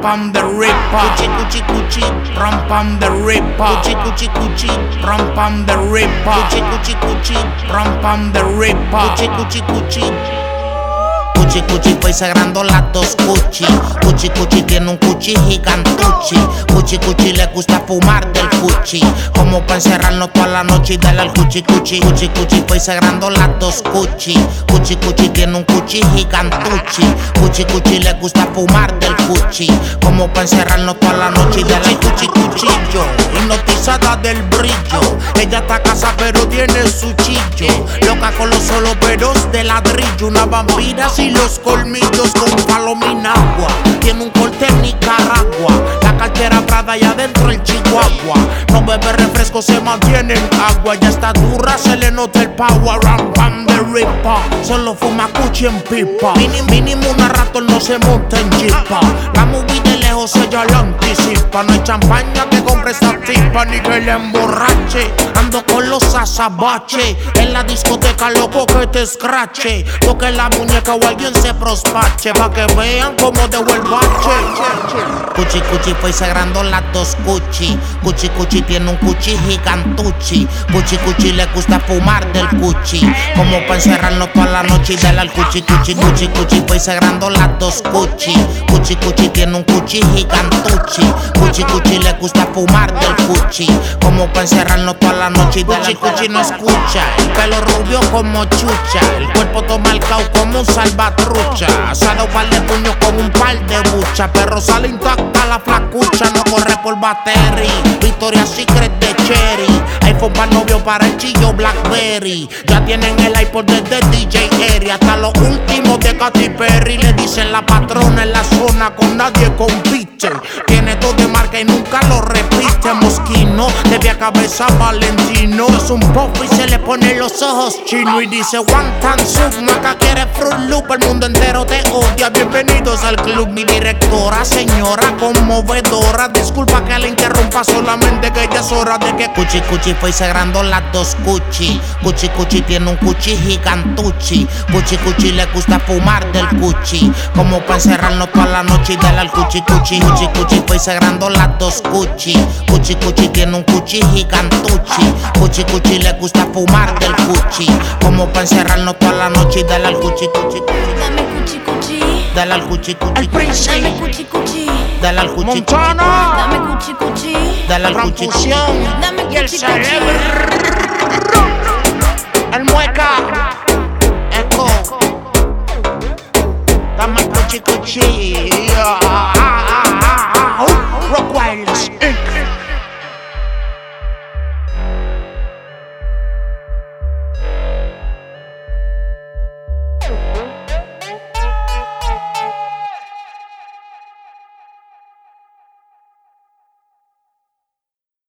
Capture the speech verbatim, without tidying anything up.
pam the ripper. Cuchi cuchi cuchi, ram pam the ripper. Cuchi cuchi cuchi, ram pam the ripper. Cuchi cuchi cuchi, ram pam the ripper. Cuchi cuchi cuchi. Cuchi cuchi voy sagrando las dos cuchi. Cuchi cuchi tiene un cuchi gigantuchi. Cuchi cuchi le gusta fumar del cuchi, como para encerrarnos toda la noche y darle al cuchi cuchi. Cuchi cuchi voy sagrando las dos cuchi. Cuchi cuchi tiene un cuchi gigantuchi. Cuchi cuchi le gusta fumar del cuchi, como para encerrarnos toda la noche y darle al cuchi cuchillo. Hipnotizada del brillo, ella está casa pero tiene su chillo. Loca con los solo peros de ladrillo, una vampira sin los colmillos con palomina agua. Tiene un corte en Nicaragua, la cartera Prada y adentro el Chihuahua. No bebe refresco, se mantiene en agua. Ya está dura, se le nota el power. Ram pam de ripa, solo fuma cuchi en pipa. Mínimo, mínimo una rato no se monta en jipa. La movie de lejos ella la anticipa. No hay champaña que compre esta tipa ni que le emborrache. Ando con los azabache en la discoteca, loco que te escrache. Toque la muñeca o alguien se prospache, pa' que vean cómo dejo el bache. Cuchi cuchi fue sagrando las dos cuchi. Cuchi cuchi tiene un cuchi gigantuchi. Cuchi cuchi le gusta fumar del cuchi, como pa' encerrarnos toda la noche y darle al cuchi cuchi. Cuchi cuchi fue sagrando las dos cuchi. Cuchi cuchi tiene un cuchi gigantuchi. Cuchi cuchi le gusta fumar del cuchi, como pa' encerrarnos toda la noche y darle al cuchi. No escucha, el pelo rubio como chucha, el cuerpo todo marcado como un salvatrucha. Se ha dado un par de puños con un par de bucha, pero sale intacta la flacucha. No corre por battery, Victoria Secret de Cherry. iPhone para novio, para el chillo Blackberry. Ya tienen el iPod desde D J Eri hasta los últimos de Katy Perry. Le dicen la patrona en la zona, con nadie compite. Tiene todo de marca y nunca lo repite. Mosquino, de pie a cabeza Valentino. Es un pop y se le pone los ojos chino y dice one tan sub. Maca quiere Fruit Loop, el mundo entero te odia. Bienvenidos al club, mi directora, señora conmovedora. Disculpa que la interrumpa, solamente que ya es hora de que cuchi cuchi fue sagrando las dos cuchi. Cuchi cuchi tiene un cuchi gigantuchi. Cuchi cuchi le gusta fumar del cuchi, como para encerrarnos toda la noche y darle al cuchi cuchi. Cuchi cuchi fue sagrando las dos cuchi. Cuchi cuchi tiene un cuchi gigantuchi. Cuchi cuchi le gusta fumar del cuchi, como para encerrarnos toda la noche y darle al cuchi cuchi. Dame cuchi cuchi, Dale al cuchi cuchi. El Prince, dame cuchi cuchi, Dale al cuchi cuchi. Montana, dame cuchi cuchi, Dale al cuchi cuchi. Confusión dame y el cuchi cerebro. El mueca, Echo, dame el cuchi cuchi.